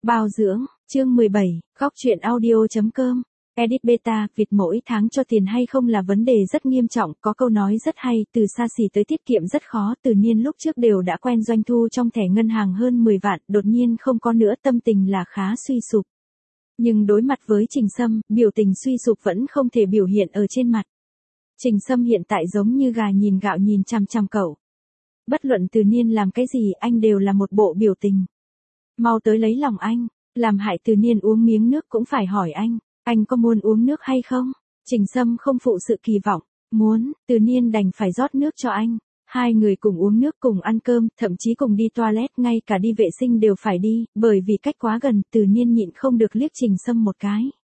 Bao dưỡng, chương 17, góc truyện audio.com. Edit beta, việc mỗi tháng cho tiền hay không là vấn đề rất nghiêm trọng, có câu nói rất hay, từ xa xỉ tới tiết kiệm rất khó, Từ Niên lúc trước đều đã quen doanh thu trong thẻ ngân hàng hơn 10 vạn, đột nhiên không có nữa, tâm tình là khá suy sụp. Nhưng đối mặt với Trình Sâm, biểu tình suy sụp vẫn không thể biểu hiện ở trên mặt. Trình Sâm hiện tại giống như gà nhìn gạo nhìn chằm chằm cậu. Bất luận Từ Niên làm cái gì, anh đều là một bộ biểu tình. Mau tới lấy lòng anh, làm hại Từ Niên uống miếng nước cũng phải hỏi anh có muốn uống nước hay không? Trình Sâm không phụ sự kỳ vọng, muốn, Từ Niên đành phải rót nước cho anh. Hai người cùng uống nước, cùng ăn cơm, thậm chí cùng đi toilet, ngay cả đi vệ sinh đều phải đi, bởi vì cách quá gần, Từ Niên nhịn không được liếc Trình Sâm một cái.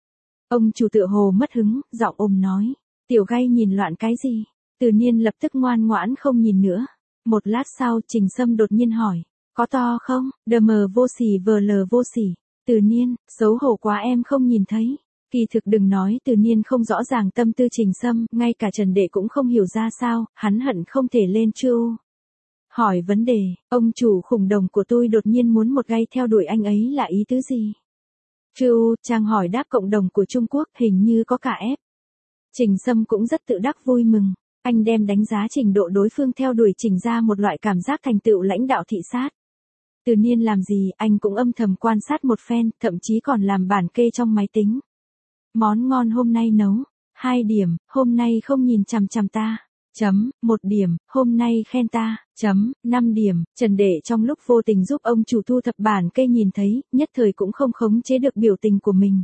Ông chủ tựa hồ mất hứng, giọng ồm nói, tiểu gay nhìn loạn cái gì? Từ Niên lập tức ngoan ngoãn không nhìn nữa. Một lát sau, Trình Sâm đột nhiên hỏi, có to không? DM vô sỉ VL vô sỉ. Từ Niên, xấu hổ quá em không nhìn thấy. Kỳ thực đừng nói Từ Niên không rõ ràng tâm tư Trình Sâm, ngay cả Trần Đệ cũng không hiểu ra sao, hắn hận không thể lên Chu. Hỏi vấn đề, ông chủ khủng đồng của tôi đột nhiên muốn một gay theo đuổi anh ấy là ý tứ gì? Chu, Trang hỏi đáp cộng đồng của Trung Quốc, hình như có cả ép. Trình Sâm cũng rất tự đắc vui mừng, anh đem đánh giá trình độ đối phương theo đuổi Trình ra một loại cảm giác thành tựu lãnh đạo thị sát. Từ Niên làm gì, anh cũng âm thầm quan sát một phen, thậm chí còn làm bản kê trong máy tính. Món ngon hôm nay nấu, 2 điểm, hôm nay không nhìn chằm chằm ta, 1 điểm, hôm nay khen ta, 5 điểm, Trần Đệ trong lúc vô tình giúp ông chủ thu thập bản kê nhìn thấy, nhất thời cũng không khống chế được biểu tình của mình.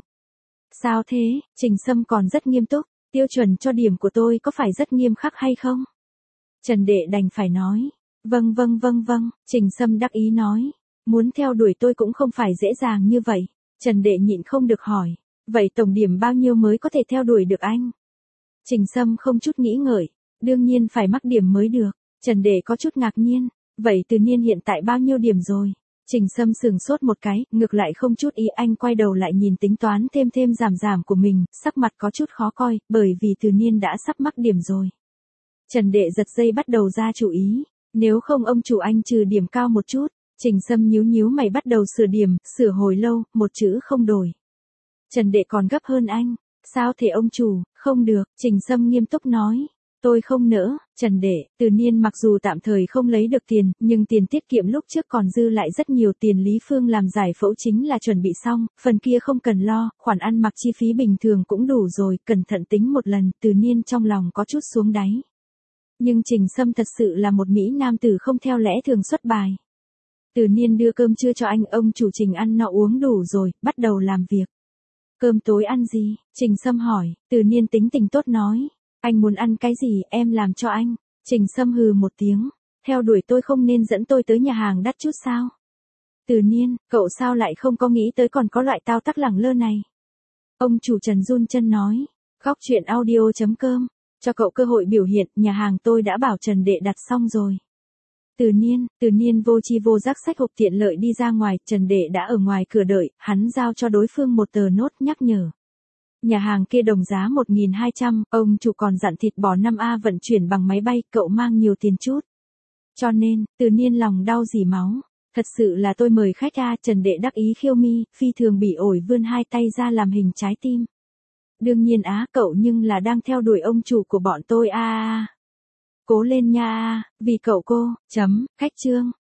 Sao thế, Trình Sâm còn rất nghiêm túc, tiêu chuẩn cho điểm của tôi có phải rất nghiêm khắc hay không? Trần Đệ đành phải nói, vâng, Trình Sâm đắc ý nói, muốn theo đuổi tôi cũng không phải dễ dàng như vậy. Trần Đệ nhịn không được hỏi, vậy tổng điểm bao nhiêu mới có thể theo đuổi được anh? Trình Sâm không chút nghĩ ngợi, đương nhiên phải mắc điểm mới được. Trần Đệ có chút ngạc nhiên, vậy Từ Niên hiện tại bao nhiêu điểm rồi? Trình Sâm sừng sốt một cái, ngược lại không chút ý, anh quay đầu lại nhìn tính toán thêm giảm của mình, sắc mặt có chút khó coi, bởi vì Từ Niên đã sắp mắc điểm rồi. Trần Đệ giật dây bắt đầu ra chủ ý, nếu không ông chủ anh trừ điểm cao một chút. Trình Sâm nhíu mày bắt đầu sửa điểm, sửa hồi lâu, một chữ không đổi. Trần Đệ còn gấp hơn anh, sao thế ông chủ? Không được, Trình Sâm nghiêm túc nói, tôi không nỡ. Trần Đệ, Từ Niên mặc dù tạm thời không lấy được tiền, nhưng tiền tiết kiệm lúc trước còn dư lại rất nhiều, tiền Lý Phương làm giải phẫu chính là chuẩn bị xong, phần kia không cần lo, khoản ăn mặc chi phí bình thường cũng đủ rồi, cẩn thận tính một lần, Từ Niên trong lòng có chút xuống đáy. Nhưng Trình Sâm thật sự là một mỹ nam tử không theo lẽ thường xuất bài. Từ Niên đưa cơm trưa cho anh, ông chủ Trình ăn no uống đủ rồi, bắt đầu làm việc. Cơm tối ăn gì? Trình Sâm hỏi. Từ Niên tính tình tốt nói, anh muốn ăn cái gì em làm cho anh. Trình Sâm hừ một tiếng, theo đuổi tôi không nên dẫn tôi tới nhà hàng đắt chút sao? Từ Niên, cậu sao lại không có nghĩ tới còn có loại tao tắc lẳng lơ này? Ông chủ Trần run chân nói, góc truyện audio.com, cho cậu cơ hội biểu hiện, nhà hàng tôi đã bảo Trần Đệ đặt xong rồi. Từ Niên vô chi vô giác xách hộp tiện lợi đi ra ngoài, Trần Đệ đã ở ngoài cửa đợi, hắn giao cho đối phương một tờ nốt nhắc nhở. Nhà hàng kia đồng giá 1.200, ông chủ còn dặn thịt bò 5A vận chuyển bằng máy bay, cậu mang nhiều tiền chút. Cho nên, Từ Niên lòng đau dỉ máu. Thật sự là tôi mời khách a, Trần Đệ đắc ý khiêu mi, phi thường bỉ ổi vươn hai tay ra làm hình trái tim. Đương nhiên cậu nhưng là đang theo đuổi ông chủ của bọn tôi Cố lên nha vì cậu cô, khách chương.